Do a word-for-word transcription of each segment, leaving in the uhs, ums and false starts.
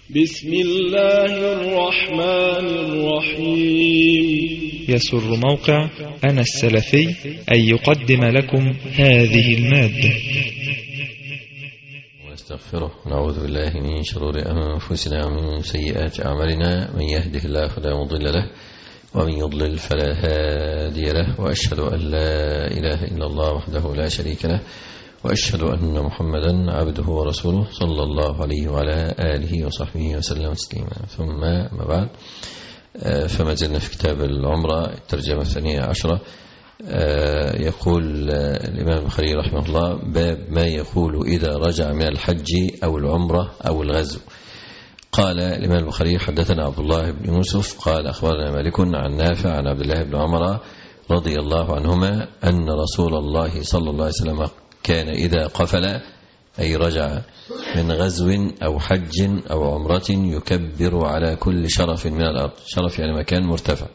بسم الله الرحمن الرحيم. يسر موقع أنا السلفي أن يقدم لكم هذه المادة. ونستغفره ونعوذ بالله من شرور أنفسنا ومن سيئات أعمالنا، من يهده الله فلا مضل له ومن يضلل فلا هادي له، وأشهد أن لا إله إلا الله وحده لا شريك له، وأشهد أن محمدا عبده ورسوله صلى الله عليه وعلى آله وصحبه وسلم تسليما. ثم ما بعد، فما زلنا في كتاب العمرة الترجمة الثانية عشرة. يقول الإمام البخاري رحمه الله: باب ما يقول إذا رجع من الحج أو العمرة أو الغزو. قال الإمام البخاري: حدثنا عبد الله بن يوسف قال أخبرنا مالك عن نافع عن عبد الله بن عمر رضي الله عنهما أن رسول الله صلى الله عليه وسلم كان إذا قفل، أي رجع من غزو أو حج أو عمرة، يكبر على كل شرف من الأرض. شرف يعني مكان مرتفع،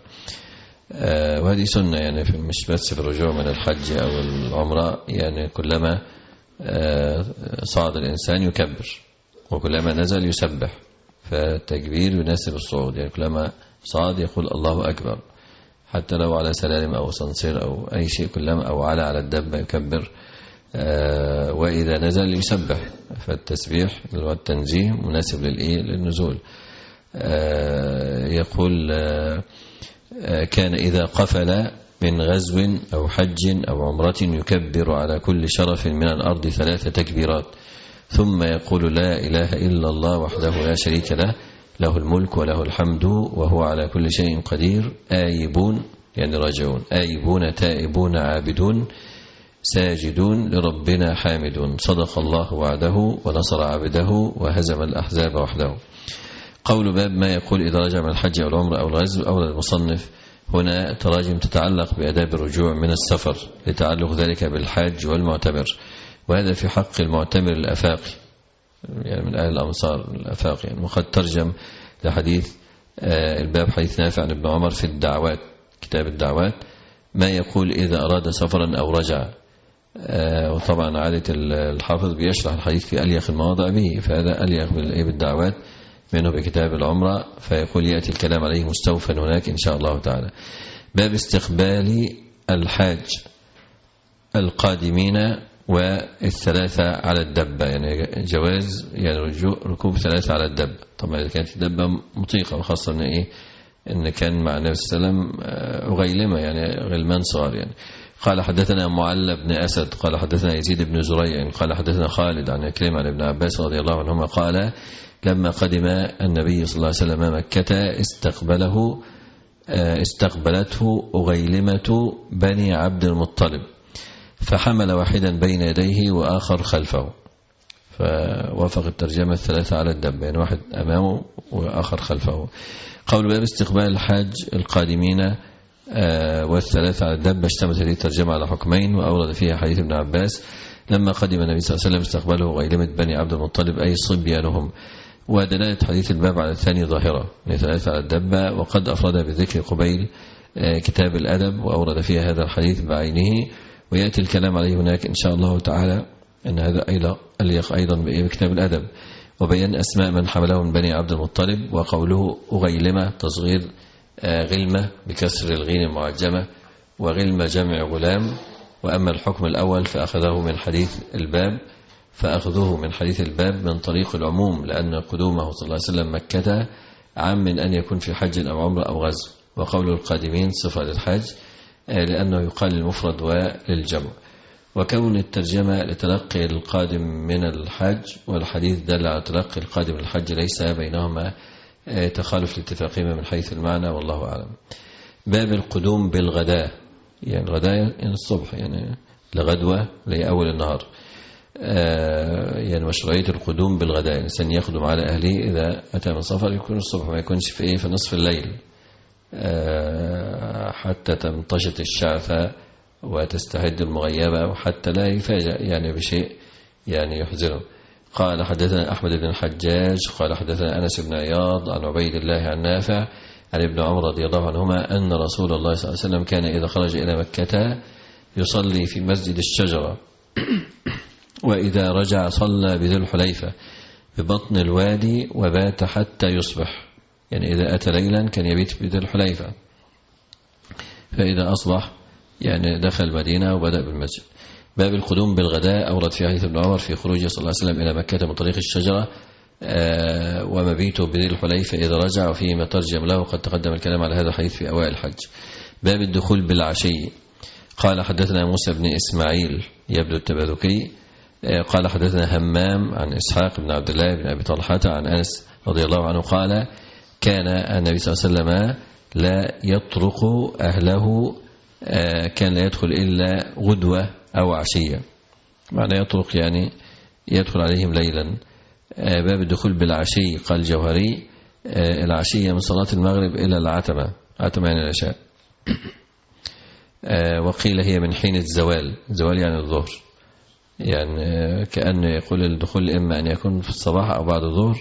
آه وهذه سنة يعني في مش بس في الرجوع من الحج أو العمرة، يعني كلما آه صعد الإنسان يكبر، وكلما نزل يسبح، فالتكبير يناسب الصعود، يعني كلما صعد يقول الله أكبر، حتى لو على سلالم أو صنصير أو أي شيء، كلما أو على على الدابة يكبر، آه وإذا نزل يسبح، فالتسبيح والتنزيه مناسب للإيه للنزول. آه يقول آه كان إذا قفل من غزو أو حج أو عمرة يكبر على كل شرف من الأرض ثلاث تكبيرات، ثم يقول: لا إله إلا الله وحده لا شريك له، له الملك وله الحمد وهو على كل شيء قدير، آيبون يعني راجعون، آيبون تائبون عابدون ساجدون لربنا حامدون، صدق الله وعده ونصر عبده وهزم الأحزاب وحده. قول باب ما يقول إذا رجع من الحج أو العمرة أو الغزو. أولى المصنف هنا تراجم تتعلق بأداب الرجوع من السفر، لتعلق ذلك بالحاج والمعتمر، وهذا في حق المعتمر الأفاقي، يعني من أهل الأمصار الأفاقي يعني. وقد ترجم لحديث الباب حديث نافع عن ابن عمر في الدعوات، كتاب الدعوات، ما يقول إذا أراد سفرا أو رجع. وطبعا عادة الحافظ بيشرح الحديث في أليق المواضع به، فهذا أليق بالدعوات منه بكتاب العمرة، فيقول يأتي الكلام عليه مستوفى هناك إن شاء الله تعالى. باب استقبال الحاج القادمين والثلاثة على الدبة، يعني جواز يعني ركوب ثلاثة على الدبة. طبعا إذا كانت الدبة مطيقة، وخاصة إن إيه إن كان مع النبي صلى الله عليه وسلم غيلمة، يعني غلمان صغار يعني. قال حدثنا معل بن أسد قال حدثنا يزيد بن زريع قال حدثنا خالد عن كريم عن ابن عباس رضي الله عنهما قال: لما قدم النبي صلى الله عليه وسلم مكة استقبله استقبلته أغيلمة بني عبد المطلب، فحمل واحدا بين يديه وآخر خلفه، فوافق الترجمة الثلاثة على الدب، يعني واحد أمامه وآخر خلفه. قول باب استقبال الحاج القادمين والثلاثة على الدب، اشتملت هذه الترجمة على حكمين، وأورد فيها حديث ابن عباس لما قدم النبي صلى الله عليه وسلم استقبله غيلمة بني عبد المطلب، أي صبيانهم. ودلالة حديث الباب على الثاني ظاهرة، ثلاثة على الدبة، وقد أفرد بذكر قبيل كتاب الأدب، وأورد فيها هذا الحديث بعينه، ويأتي الكلام عليه هناك إن شاء الله تعالى، أن هذا أيضا أليق أيضا بكتاب الأدب. وبيان أسماء من حمله من بني عبد المطلب، وقوله أغيلمة تصغير غلمة بكسر الغين المعجمة، وغلمة جمع غلام. وأما الحكم الأول فأخذه من حديث الباب فأخذه من حديث الباب من طريق العموم، لأن قدومه صلى الله عليه وسلم مكة عام من أن يكون في حج أو عمرة أو غزو. وقول القادمين صفة للحج، لأنه يقال للمفرد وللجمع. وكون الترجمة لتلقي القادم من الحج، والحديث دل على تلقي القادم من الحج، ليس بينهما تخالف الاتفاقين من حيث المعنى، والله أعلم. باب القدوم بالغداء، يعني الغداء يعني الصبح، يعني لغدوة لأول النهار، يعني مشروعية القدوم بالغداء، الإنسان يقدم على أهله إذا أتى من سفر يكون الصبح، ما يكونش في إيه في نصف الليل حتى تمتشط الشعثة وتستعد المغيبة، وحتى لا يفاجأ يعني بشيء يعني يحزنه. قال حدثنا أحمد بن الحجاج قال حدثنا أنس بن عياض عن عبيد الله عن نافع عن ابن عمر رضي الله عنهما أن رسول الله صلى الله عليه وسلم كان إذا خرج إلى مكة يصلي في مسجد الشجرة، وإذا رجع صلى بذي الحليفة، ببطن الوادي وبات حتى يصبح، يعني إذا أتى ليلا كان يبيت في ذي الحليفة، فإذا أصبح يعني دخل المدينة وبدأ بالمسجد. باب القدوم بالغداء. أورد في حديث ابن عمر في خروجه صلى الله عليه وسلم إلى مكة من طريق الشجرة ومبيته بذي الحليفة إذا رجع، وفيه ما ترجم له، وقد تقدم الكلام على هذا الحديث في أوائل الحج. باب الدخول بالعشي. قال حدثنا موسى بن إسماعيل يبدو التباذكي قال حدثنا همام عن إسحاق بن عبد الله بن أبي طلحة عن أنس رضي الله عنه قال كان النبي صلى الله عليه وسلم لا يطرق أهله، كان لا يدخل إلا غدوة أو عشية، معنى يطرق يعني يدخل عليهم ليلا. باب الدخول بالعشي. قال الجوهري العشية من صلاة المغرب إلى العتمة، عتمة يعني العشاء، وقيل هي من حين الزوال، الزوال يعني الظهر، يعني كأنه يقول الدخول إما أن يكون في الصباح أو بعد الظهر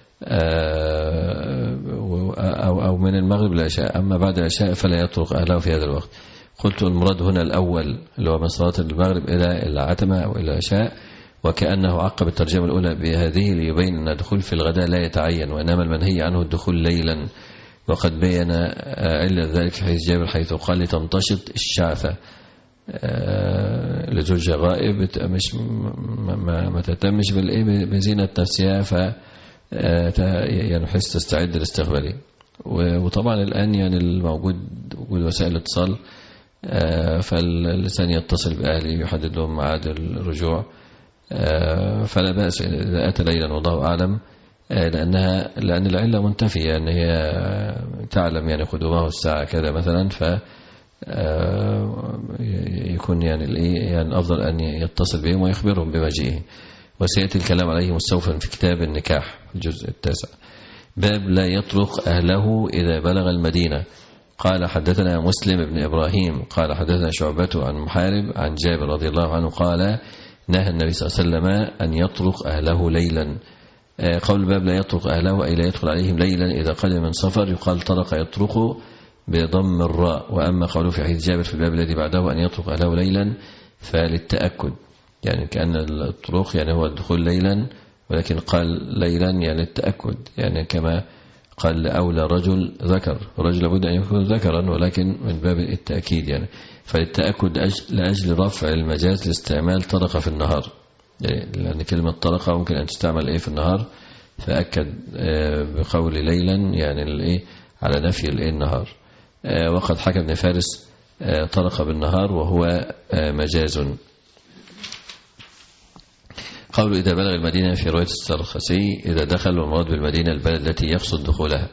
أو أو من المغرب للعشاء، أما بعد العشاء فلا يطرق أهله في هذا الوقت. قلت المراد هنا الأول اللي هو من صلاة المغرب إلى العتمة أو إلى العشاء، وكأنه عقب الترجمة الأولى بهذه ليبين أن الدخول في الغداء لا يتعين، وإنما المنهي عنه الدخول ليلا، وقد بين علة ذلك في حديث جابر حيث قال لتمتشط الشعثة لزوجها غائب مش ما, ما تهتمش بالإيه بزينة نفسها، ف يعني حس تستعد للاستقبال. وطبعا الآن يعني الموجود وجود وسائل الاتصال، فالإنسان يتصل بأهله يحدد لهم ميعاد الرجوع، فلا بأس إذا أتى ليلا والله أعلم، لأنها لأن العلة منتفية أن هي تعلم يعني قدومه الساعة كذا مثلا، ف يكون يعني يعني الأفضل أن يتصل بهم ويخبرهم بمجيئه. وسيأتي الكلام عليه مستوفا في كتاب النكاح الجزء التاسع. باب لا يطرق أهله إذا بلغ المدينة. قال حدثنا مسلم بن إبراهيم قال حدثنا شعبة عن محارب عن جابر رضي الله عنه قال نهى النبي صلى الله عليه وسلم أن يطرق أهله ليلا. قول الباب لا يطرق أهله أي لا يدخل عليهم ليلا إذا قدم من سفر، يقال طرق يطرق بضم الراء. وأما قوله في حديث جابر في الباب الذي بعده أن يطرق أهله ليلا فللتأكد، يعني كأن الطرق يعني هو الدخول ليلا، ولكن قال ليلا يعني التأكد، يعني كما قال أولى رجل ذكر، الرجل لابد أن يكون ذكرا ولكن من باب التأكيد، يعني فللتأكد لأجل رفع المجاز لاستعمال طرق في النهار، يعني لأن كلمة طرق ممكن أن تستعمل إيه في النهار، فأكد بقول ليلا يعني الإيه على نفي الإيه النهار. وقد حكى ابن فارس طرق بالنهار وهو مجاز. قول إذا بلغ المدينة في رواية السرخسي إذا دخل، والمراد بالمدينة البلد التي يقصد دخولها.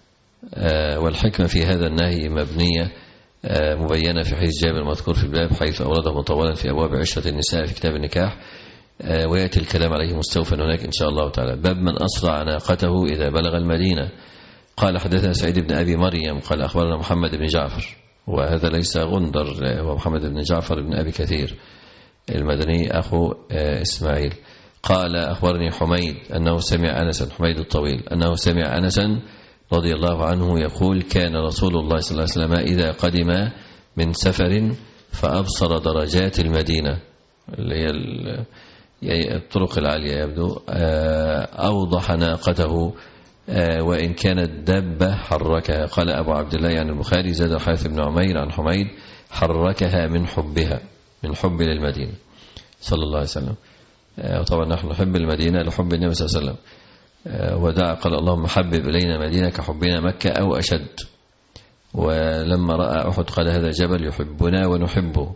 والحكمة في هذا النهي مبنية مبينة في حديث جابر المذكور في الباب حيث أورده مطولا في أبواب عشرة النساء في كتاب النكاح، ويأتي الكلام عليه مستوفا هناك إن شاء الله تعالى. باب من أسرع ناقته إذا بلغ المدينة. قال حدثنا سعيد بن أبي مريم قال أخبرنا محمد بن جعفر، وهذا ليس غندر، هو محمد بن جعفر بن أبي كثير المدني أخو إسماعيل. قال أخبرني حميد أنه سمع أنسا، حميد الطويل، أنه سمع أنسا رضي الله عنه يقول كان رسول الله صلى الله عليه وسلم إذا قدم من سفر فأبصر درجات المدينة اللي هي الطرق العالية يبدو، أوضح ناقته وإن كانت دابة حركها. قال أبو عبد الله يعني البخاري زاد الحارث بن عمير عن حميد حركها من حبها، من حب للمدينة صلى الله عليه وسلم. وطبعا نحن نحب المدينة لحب النبي صلى الله عليه وسلم، ودعا قال اللهم حبب إلينا مدينة كحبنا مكة أو أشد. ولما رأى أحد قال هذا جبل يحبنا ونحبه.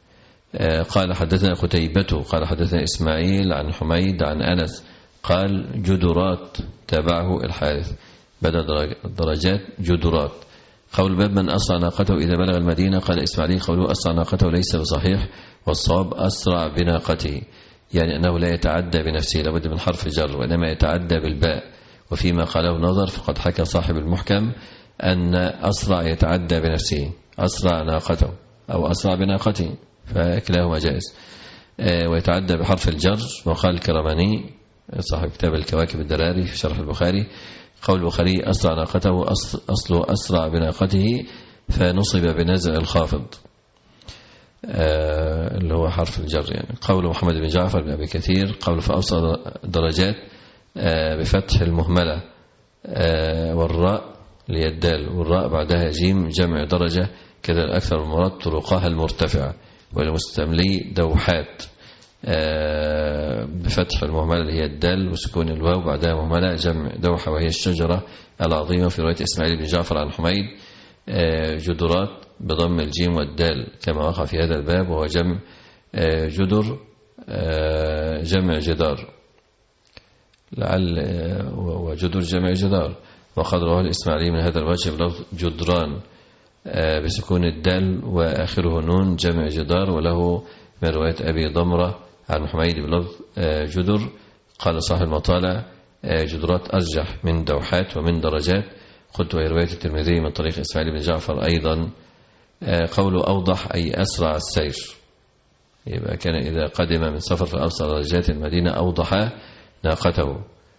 قال حدثنا قتيبة قال حدثنا إسماعيل عن حميد عن أنس قال جدرات تابعه الحارث، بدأ درجات جدرات. قول باب من أسرع ناقته إذا بلغ المدينة. قال إسماعيل قوله أسرع ناقته ليس بصحيح، والصواب أسرع بناقته، يعني أنه لا يتعدى بنفسه لابد من حرف جر، وإنما يتعدى بالباء. وفيما قاله نظر فقد حكى صاحب المحكم أن أسرع يتعدى بنفسه، أسرع ناقته أو أسرع بناقته، فكلاهما جائز. ويتعدى بحرف الجر. وقال الكرماني صاحب كتاب الكواكب الدراري في شرح البخاري قول البخاري أسرع ناقته أصله أسرع بناقته فنصب بنزع الخافض اللي هو حرف الجر. يعني قول محمد بن جعفر بن أبي كثير قول فأبصر درجات بفتح المهملة والراء اللي هي الدال والراء بعدها جيم جمع درجة كذا الأكثر المراد طرقها المرتفعة، والمستملي دوحات بفتح المهملة اللي هي الدال وسكون الواو بعدها مهملة جمع دوحة وهي الشجرة العظيمة في رواية إسماعيل بن جعفر عن حميد جدرات بضم الجيم والدال كما وقع في هذا الباب، وهو جمع جدر جمع جدار لعل وجدر جمع جدار. وقد رواه الإسماعيلي من هذا الوجه بلفظ جدران بسكون الدال وآخره نون جمع جدار، وله من رواية أبي ضمرة عن حميد بلفظ جدر. قال صاحب المطالع جدرات أرجح من دوحات ومن درجات. قلت وهي رواية الترمذي من طريق إسماعيل بن جعفر أيضا. قوله أوضح أي أسرع السير، يبقى كان إذا قدم من سفر في أبصر درجات المدينة أوضح ناقته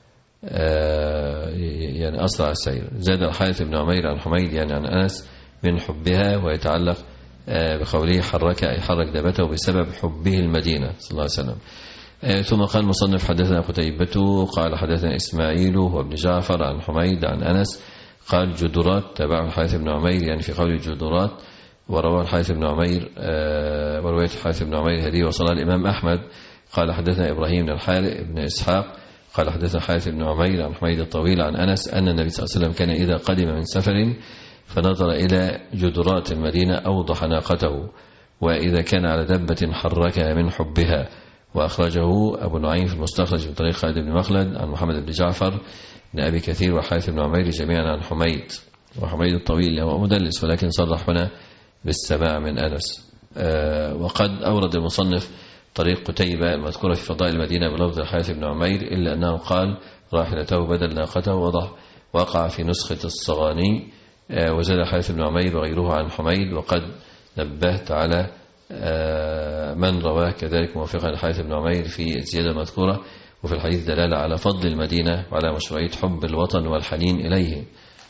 يعني أسرع السير. زاد الحارث بن عمير عن حميد يعني عن أنس من حبها، ويتعلق بقوله حرك أي حرك دابته بسبب حبه المدينة صلى الله عليه وسلم. ثم قال مصنف حدثنا قتيبة قال حدثنا إسماعيل وابن جعفر عن حميد عن أنس قال جدرات تبع الحارث بن عمير يعني في قول جدرات. وروى الحارث بن عمير ورواية الحارث بن عمير هذه وصلها الإمام أحمد قال حدثنا إبراهيم بن الحارث بن إسحاق قال حدثنا الحارث بن عمير عن حميد الطويل عن أنس أن النبي صلى الله عليه وسلم كان إذا قدم من سفر فنظر إلى جدرات المدينة أوضح ناقته، وإذا كان على دبة حركها من حبها. وأخرجه أبو نعيم في المستخرج من طريق خالد بن مخلد عن محمد بن جعفر بن أبي كثير وحارث بن عمير جميعا عن حميد. وحميد الطويل هو مدلس ولكن صرح هنا بالسماع من أنس. أه وقد أورد المصنف طريق قتيبة المذكورة في فضائل المدينة بلفظ الحارث بن عمير إلا أنه قال راحلته بدل ناقته وضع وقع في نسخة الصغاني. أه وزاد الحارث بن عمير وغيره عن حميد. وقد نبهت على أه من رواه كذلك موافقا الحارث بن عمير في الزيادة المذكورة، وفي الحديث دلالة على فضل المدينة وعلى مشروعية حب الوطن والحنين إليه،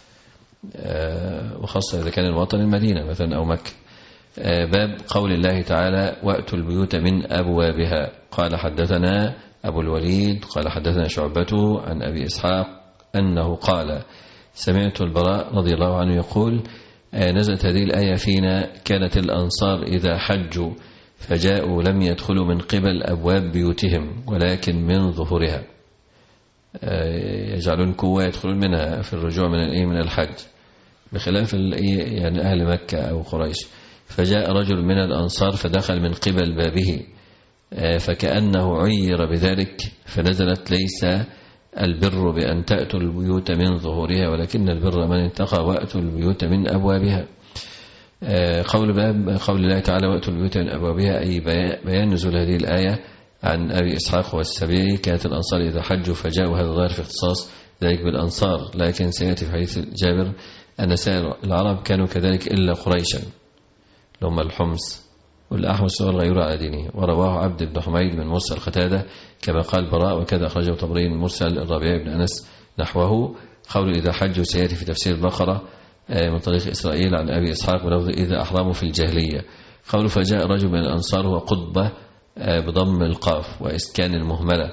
أه وخاصة إذا كان الوطن المدينة مثلا أو مكة. باب قول الله تعالى وأتوا البيوت من أبوابها. قال حدثنا أبو الوليد قال حدثنا شعبة عن أبي إسحاق أنه قال سمعت البراء رضي الله عنه يقول نزلت هذه الآية فينا كانت الأنصار إذا حجوا فجاءوا لم يدخلوا من قبل أبواب بيوتهم ولكن من ظهورها، يجعلون كوة يدخلون منها في الرجوع من من الحج بخلاف يعني أهل مكة أو قريش. فجاء رجل من الأنصار فدخل من قبل بابه فكأنه عير بذلك فنزلت ليس البر بأن تأتوا البيوت من ظهورها ولكن البر من اتقى وأتوا البيوت من أبوابها. قول باب قول الله تعالى وأتوا البيوت من أبوابها أي بيان نزول هذه الآية عن أبي إسحاق والسبيعي كانت الأنصار إذا حجوا فجاءوا. هذا ظاهر في اختصاص ذلك بالأنصار، لكن سيأتي في حديث جابر أن سائر العرب كانوا كذلك إلا قريشا لهم الحمص والأحمس والغيور على دينه. ورواه عبد بن حميد من مرسل قتادة كما قال براء وكذا أخرجه طبري من مرسل الربيع بن أنس نحوه. قول إذا حجوا سيأتي في تفسير البقرة من طريق إسرائيل عن أبي إسحاق بلفظ إذا أحرموا في الجاهلية. قول فجاء رجل من الأنصار هو قطبة بضم القاف وإسكان المهملة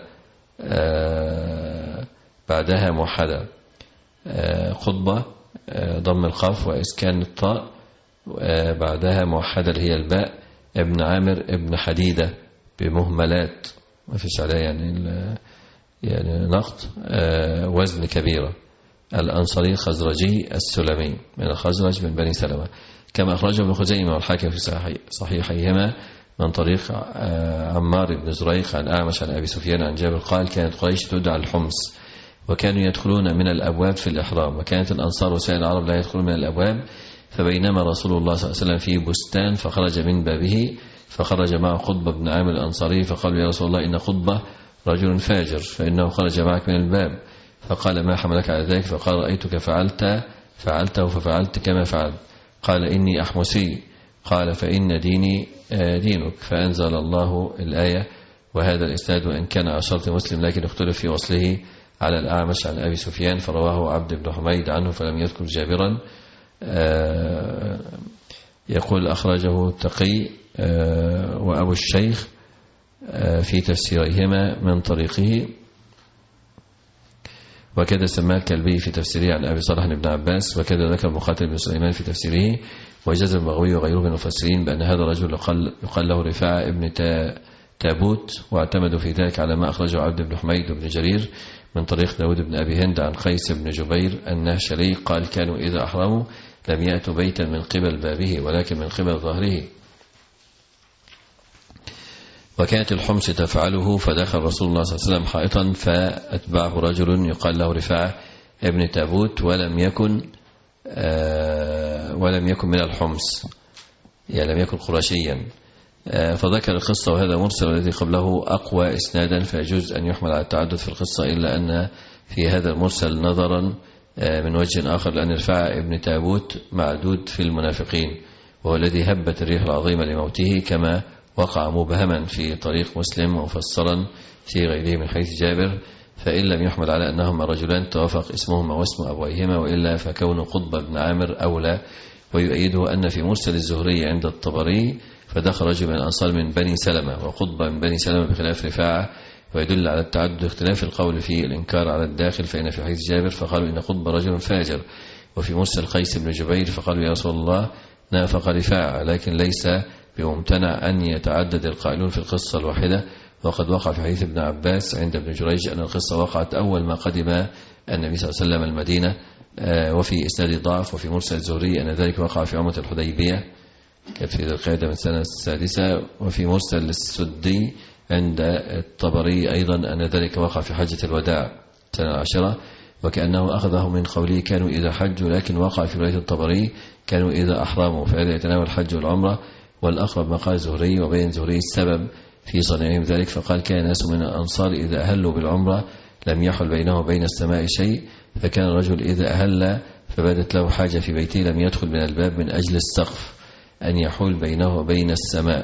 بعدها موحدة، قطبة ضم القاف وإسكان الطاء بعدها موحدة اللي هي الباء ابن عامر ابن حديدة بمهملات ما فيش عليها يعني يعني نقط وزن كبيرة. الأنصاري الخزرجي السلمي من الخزرج من بني سلمة كما أخرجه ابن خزيمة والحاكم في صحيحيهما من طريق عمار بن زريق عن أعمش عن أبي سفيان عن جابر قال كانت قريش تدعى الحمص وكانوا يدخلون من الأبواب في الإحرام وكانت الأنصار وسائر العرب لا يدخلون من الأبواب. فبينما رسول الله صلى الله عليه وسلم في بستان فخرج من بابه فخرج معه قطبة بن عامر الأنصاري فقالوا يا رسول الله إن قطبة رجل فاجر فإنه خرج معك من الباب. فقال ما حملك على ذلك؟ فقال رأيتك فعلت فعلته ففعلت كما فعلت. قال إني أحمسي. قال فإن ديني دينك. فأنزل الله الآية وهذا الإسناد وإن كان على شرط مسلم لكن اختلف في وصله على الأعمش عن أبي سفيان فرواه عبد بن حميد عنه فلم يذكر جابرا. يقول أخرجه التقي وأبو الشيخ في تفسيرهما من طريقه وكذا سماه الكلبي في تفسيره عن أبي صالح بن عباس، وكذا ذكر مقاتل بن سليمان في تفسيره، وجزم البغوي وغيره من المفسرين بأن هذا الرجل يقال له رفاعة ابن تابوت، واعتمدوا في ذلك على ما أخرجه عبد بن حميد بن جرير من طريق داود بن أبي هند عن قيس بن جبير النهشلي قال: كانوا إذا أحرموا لم يأتوا بيتا من قبل بابه ولكن من قبل ظهره. وكانت الحمص تفعله، فدخل رسول الله صلى الله عليه وسلم حائطا فأتبعه رجل يقال له رفاعة ابن تابوت ولم يكن آه ولم يكن من الحمص، يعني لم يكن قرشيا. آه فذكر القصة، وهذا مرسل الذي قبله أقوى إسنادا، فيجوز أن يحمل على التعدد في القصة، إلا أن في هذا المرسل نظرا آه من وجه آخر، لأن رفاعة ابن تابوت معدود في المنافقين، وهو الذي هبت الريح العظيمة لموته، كما وقع مبهما في طريق مسلم ومفسرا في غيره من حديث جابر، فإن لم يحمل على أنهما رجلان توافق اسمهما واسم أبويهما، وإلا فكون قطب بن عامر أولى. ويؤيده أن في مرسل الزهري عند الطبري فدخل رجل من الأنصار من بني سلمة، وقطب من بني سلمة بخلاف رفاعة، ويدل على التعدد اختلاف القول في الإنكار على الداخل، فإن في حديث جابر فقالوا إن قطب رجل فاجر، وفي مرسل قيس بن جبير فقالوا يا رسول الله نافق رفاعة، لكن ليس بممتنع أن يتعدد القائلون في القصة الواحدة. وقد وقع في حديث ابن عباس عند ابن جريج أن القصة وقعت أول ما قدم النبي صلى الله عليه وسلم المدينة، وفي إسناد ضعف. وفي مرسل الزهري أن ذلك وقع في عمرة الحديبية، كانت في ذي القعدة من السنة السادسة. وفي مرسل السدي عند الطبري أيضا أن ذلك وقع في حجة الوداع السنة العاشرة، وكأنه أخذه من قوله كانوا إذا حجوا، لكن وقع في رواية الطبري كانوا إذا أحرموا، فهذا يتناول الحج والعمرة. والأقرب ما قال زهري، وبين زهري السبب في صنيعهم ذلك، فقال كان ناس من الأنصار إذا أهلوا بالعمرة لم يحل بينه وبين السماء شيء، فكان الرجل إذا أهل فبدت له حاجة في بيته لم يدخل من الباب من أجل السقف أن يحول بينه وبين السماء.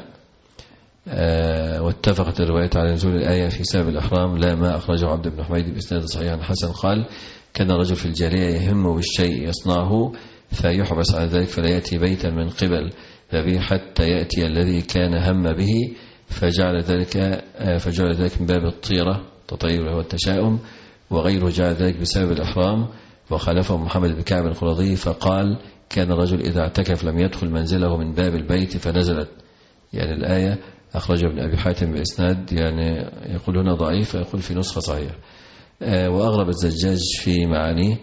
آه واتفقت الرواية على نزول الآية في سبب الإحرام، لا ما أخرجه عبد بن حميد بإسناد صحيح عن حسن قال كان الرجل في الجارية يهم بالشيء يصنعه فيحبس على ذلك، فلا يأتي بيتا من قبل بابه حتى يأتي الذي كان هم به، فجعل ذلك فجعل ذلك من باب الطيرة تطير وهو التشاؤم، وغيره جعل ذلك بسبب الإحرام. وخالفه محمد بن كعب القرظي فقال كان الرجل إذا اعتكف لم يدخل منزله من باب البيت، فنزلت يعني الآية. أخرجه ابن أبي حاتم بإسناد يعني يقول هنا ضعيف، يقول في نسخة صحيح. وأغرب الزجاج في معانيه،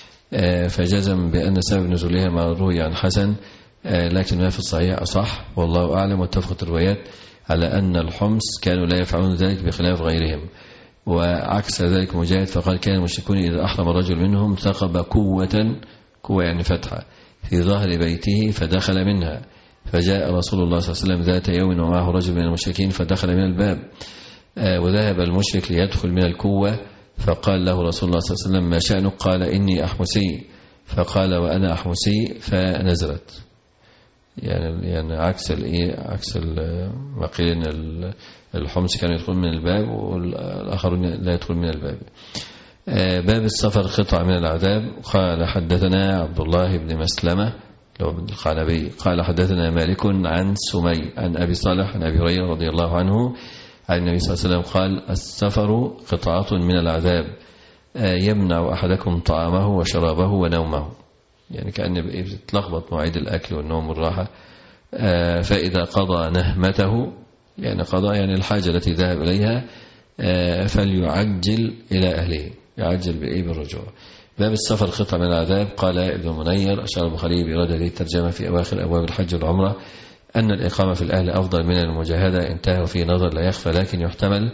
فجزم بأن سبب نزولها ما روي عن حسن، لكن ما في الصحيح أصح والله أعلم. واتفقت الروايات على أن الحمص كانوا لا يفعلون ذلك بخلاف غيرهم. وعكس ذلك مجاهد فقال كان المشركون إذا أحرم الرجل منهم ثقب قوة قوة يعني فتحة في ظهر بيته فدخل منها، فجاء رسول الله صلى الله عليه وسلم ذات يوم ومعه رجل من المشركين فدخل من الباب، وذهب المشرك ليدخل من الكوة، فقال له رسول الله صلى الله عليه وسلم ما شأنك؟ قال إني أحمسي، فقال وأنا أحمسي، فنزلت. يعني يعني عكس الايه عكس ما قيل ان الحمص كانوا يدخلون من الباب والاخرون لا يدخلون من الباب. باب السفر قطع من العذاب. قال حدثنا عبد الله بن مسلمة لو بن القعنبي قال حدثنا مالك عن سمي عن ابي صالح عن ابي هريرة رضي الله عنه عن النبي صلى الله عليه وسلم قال السفر قطعة من العذاب يمنع احدكم طعامه وشرابه ونومه، يعني كأن بتلخبط مواعيد الأكل والنوم والراحة. فإذا قضى نهمته يعني قضى يعني الحاجة التي ذهب إليها فليعجل إلى أهله، يعجل بإيه بالرجوع. باب السفر قطع من العذاب. قال ابن منير أشار البخاري بإرادة هذه الترجمة في أواخر أبواب الحج والعمرة أن الإقامة في الأهل أفضل من المجاهدة، انتهى في نظر لا يخفى، لكن يحتمل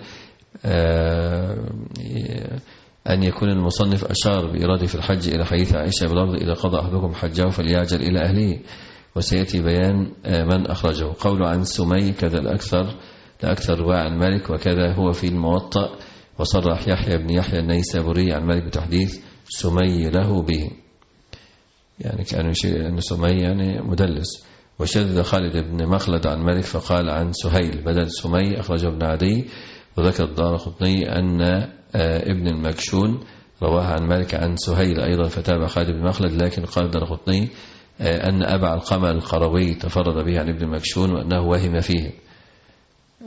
أن يكون المصنف أشار بإرادة في الحج إلى حديث عائشة باللفظ إذا قضى أحدكم حجه فليعجل إلى أهله، وسيأتي بيان من أخرجه. قول عن سمي كذا الأكثر لأكثر رواية عن مالك، وكذا هو في الموطأ، وصرح يحيى بن يحيى النيسابوري عن مالك بتحديث سمي له به، يعني كأنه يشير أن سمي يعني مدلس. وشذ خالد بن مخلد عن مالك فقال عن سهيل بدل سمي، أخرجه ابن عدي. وذكر الدارقطني أن ابن المكشون رواه عن مالك عن سهيل أيضا فتابع خالد بن مخلد، لكن قال الدارقطني أن أبا علقمة القروي تفرد به عن ابن المكشون وأنه وهم فيه،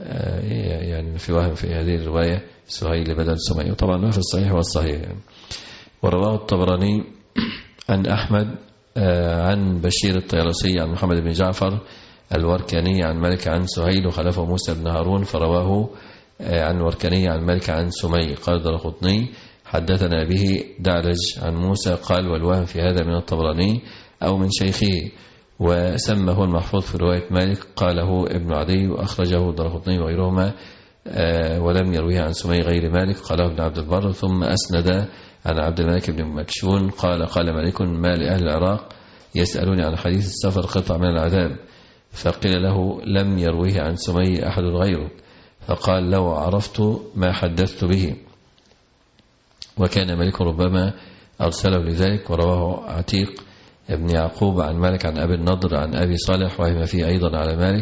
يعني في وهم في هذه الرواية سهيل بدل سمي، وطبعا ما في الصحيح والصحيح يعني. ورواه الطبراني عن أحمد عن بشير الطيالسي عن محمد بن جعفر الوركاني عن مالك عن سهيل وخلفه موسى بن هارون فرواه عن وركاني عن مالك عن سمي. قال الدارقطني حدثنا به دعلج عن موسى قال والوهم في هذا من الطبراني أو من شيخه، وسمى هو المحفوظ في رواية مالك قاله ابن عدي وأخرجه الدارقطني وغيرهما ولم يرويه عن سمي غير مالك قاله ابن عبد البر. ثم أسند عن عبد الملك بن مكشون قال قال مالك ما لأهل العراق يسألوني عن حديث السفر قطع من العذاب، فقيل له لم يرويه عن سمي أحد غيره، فقال لو عرفت ما حدثت به، وكان مالك ربما أرسله لذلك. ورواه عتيق ابن يعقوب عن مالك عن أبي النضر عن أبي صالح وهم فيه أيضا على مالك،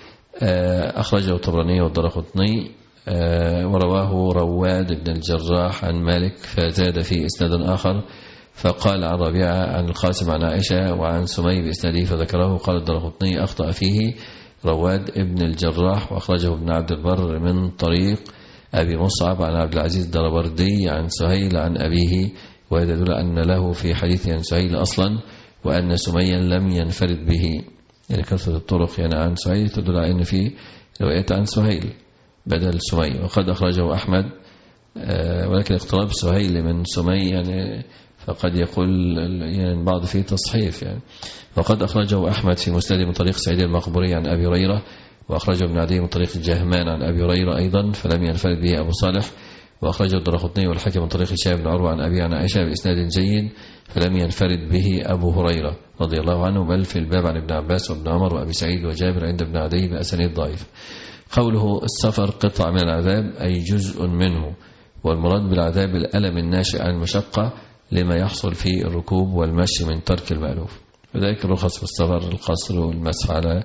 أخرجه الطبراني والدارقطني. ورواه رواد بن الجراح عن مالك فزاد فيه إسناد آخر فقال عن ربيعة عن القاسم عن عائشة وعن سمي بإسناده فذكره. قال الدارقطني أخطأ فيه رواد ابن الجراح وأخرجه ابن عبد البر من طريق أبي مصعب عن عبد العزيز الدربردي عن سهيل عن أبيه، ويدل أن له في حديث عن سهيل أصلا وأن سميا لم ينفرد به، يعني كثرة الطرق يعني عن سهيل تدل على أن في روايات عن سهيل بدل سمي. وقد أخرجه أحمد ولكن اقتراب سهيل من سمي يعني فقد يقول يعني بعض فيه تصحيف يعني. وقد أخرجه أحمد في مسند من طريق سعيد المقبوري عن أبي هريرة، وأخرجه ابن عدي من طريق الجهمان عن أبي هريرة أيضا فلم ينفرد به أبو صالح، وأخرجه الدارقطني والحاكم من طريق هشام بن عروة عن أبي عن عائشة بإسناد جيد فلم ينفرد به أبو هريرة رضي الله عنه، بل في الباب عن ابن عباس وابن عمر وأبي سعيد وجابر عند ابن عدي بأسانيد ضعيف. قوله السفر قطع من العذاب أي جزء منه، والمراد بالعذاب الألم الناشئ عن المشقة لما يحصل في الركوب والمشي من ترك المألوف. وذلك الرخص في السفر القصر والمسح على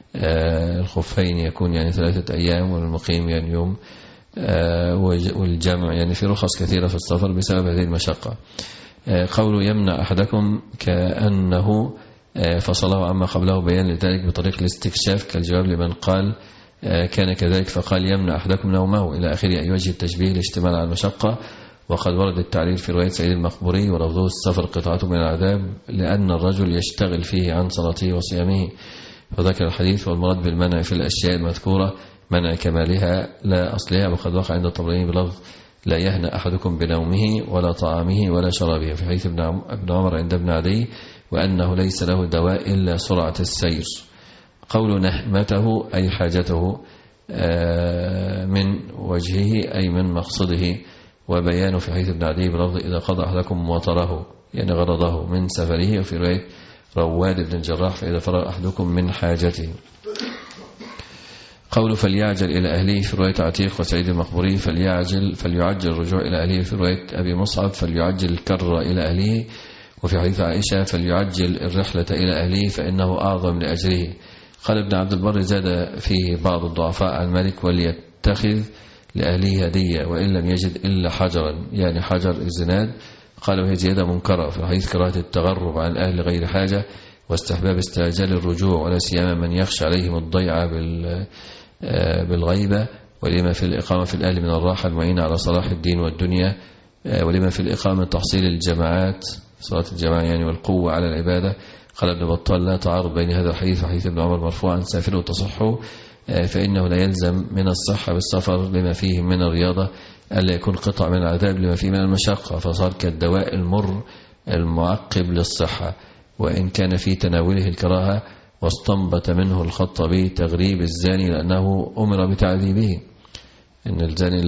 الخفين يكون يعني ثلاثة أيام، والمقيم يعني يوم، والجمع يعني في رخص كثيرة في السفر بسبب هذه المشقة. قوله يمنع أحدكم كأنه فصله عما قبله بيان لذلك بطريق الاستكشاف كالجواب لمن قال كان كذلك فقال يمنع أحدكم نومه إلى آخره، أي وجه التشبيه الاشتمال على المشقة. وقد ورد التعليل في رواية سعيد المقبوري ولفظه السفر قطعة من العذاب لأن الرجل يشتغل فيه عن صلاته وصيامه، فذكر الحديث والمراد بالمنع في الأشياء المذكورة منع كمالها لا أصلها. وقد وقع عند الطبراني بلفظ لا يهنأ أحدكم بنومه ولا طعامه ولا شرابه في حديث ابن عمر عند ابن عدي وأنه ليس له دواء إلا سرعة السير. قول نهمته أي حاجته من وجهه أي من مقصده، وبيانه في حديث ابن عدي بلفظ إذا قضى أحدكم وطره يعني غرضه من سفره، وفي رواية رواد بن الجراح فإذا فرغ أحدكم من حاجته. قول فليعجل إلى أهله في رواية عتيق وسعيد المقبوري فليعجل فليعجل الرجوع إلى أهله في رواية أبي مصعب فليعجل الكر إلى أهله، وفي حديث عائشة فليعجل الرحلة إلى أهله فإنه أعظم لأجره. قال ابن عبد البر زاد فيه بعض الضعفاء عن مالك وليتخذ لأهله هدية وإن لم يجد إلا حجرا يعني حجر الزناد. قالوا هي زيادة منكرة في الحديث كراهة التغرب عن الأهل غير حاجة واستحباب استعجال الرجوع ولا سيما من يخشى عليهم الضيعة بالغيبة، ولما في الإقامة في الأهل من الراحة المعينة على صلاح الدين والدنيا، ولما في الإقامة تحصيل الجماعات صلاة الجماعة يعني والقوة على العبادة. قال ابن بطال لا تعارض بين هذا الحديث وحديث ابن عمر مرفوعا سافروا تصحوا فإنه لا يلزم من الصحة بالسفر لما فيه من الرياضة ألا يكون قطع من العذاب لما فيه من المشقة، فصار كالدواء المر المعقب للصحة وإن كان في تناوله الكراهة. واستنبط منه الخطبي تغريب الزاني لأنه أمر بتعذيبه، إن الزاني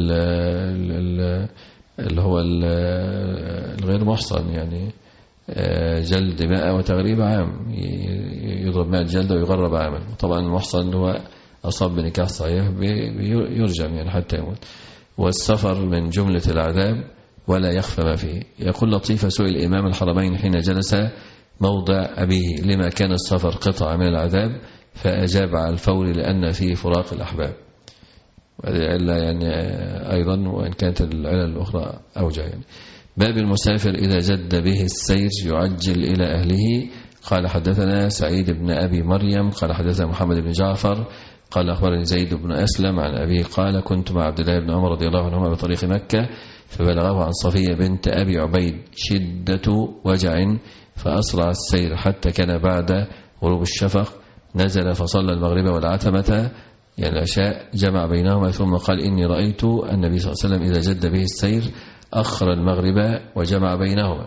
اللي هو الغير محصن يعني جلد ماء وتغريب عام، يضرب ماء الجلد ويغرب عاما. طبعا المحصن هو أصاب بنكاح صحيح يرجم يعني حتى يموت. والسفر من جملة العذاب ولا يخفى ما فيه. يقول لطيف سئل إمام الحرمين حين جلس موضع أبيه لما كان السفر قطع من العذاب فأجاب على الفور لأن فيه فراق الأحباب. وهذه العلة يعني أيضا وإن كانت العلة الأخرى أوجه يعني. باب المسافر إذا جد به السير يعجل إلى أهله. قال حدثنا سعيد بن أبي مريم قال حدثنا محمد بن جعفر قال أخبرني زيد بن أسلم عن أبيه قال كنت مع عبد الله بن عمر رضي الله عنهما بطريق مكة فبلغه عن صفية بنت أبي عبيد شدة وجع فأسرع السير حتى كان بعد غروب الشفق نزل فصلى المغرب والعتمة يعني العشاء جمع بينهما ثم قال إني رأيت النبي صلى الله عليه وسلم إذا جد به السير أخر المغرب وجمع بينهما.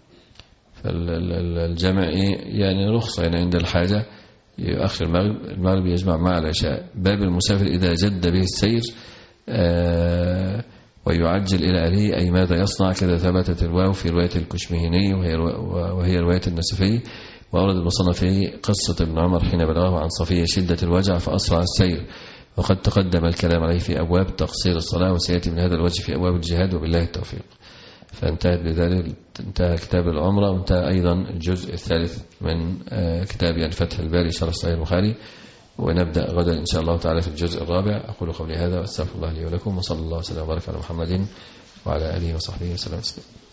فالجمع يعني رخصة يعني عند الحاجة يؤخر المغرب المغرب يجمع مع العشاء. باب المسافر إذا جد به السير آه ويعجل إلى أهله أي ماذا يصنع كذا ثبتت الواو في رواية الكشمهني وهي, وهي رواية النسفي. وأورد المصنفي قصة ابن عمر حين بلغه عن صفية شدة الوجع فأسرع السير وقد تقدم الكلام عليه في أبواب تقصير الصلاة وسيأتي من هذا الوجه في أبواب الجهاد وبالله التوفيق. فانتهت بذلك انتهى كتاب العمرة وانتهى أيضا الجزء الثالث من كتاب الفتح الباري شرح صحيح البخاري ونبدأ غدا إن شاء الله تعالى في الجزء الرابع. أقول قولي هذا وأستغفر الله لي ولكم وصلى الله وسلم وبارك على محمد وعلى آله وصحبه وسلم.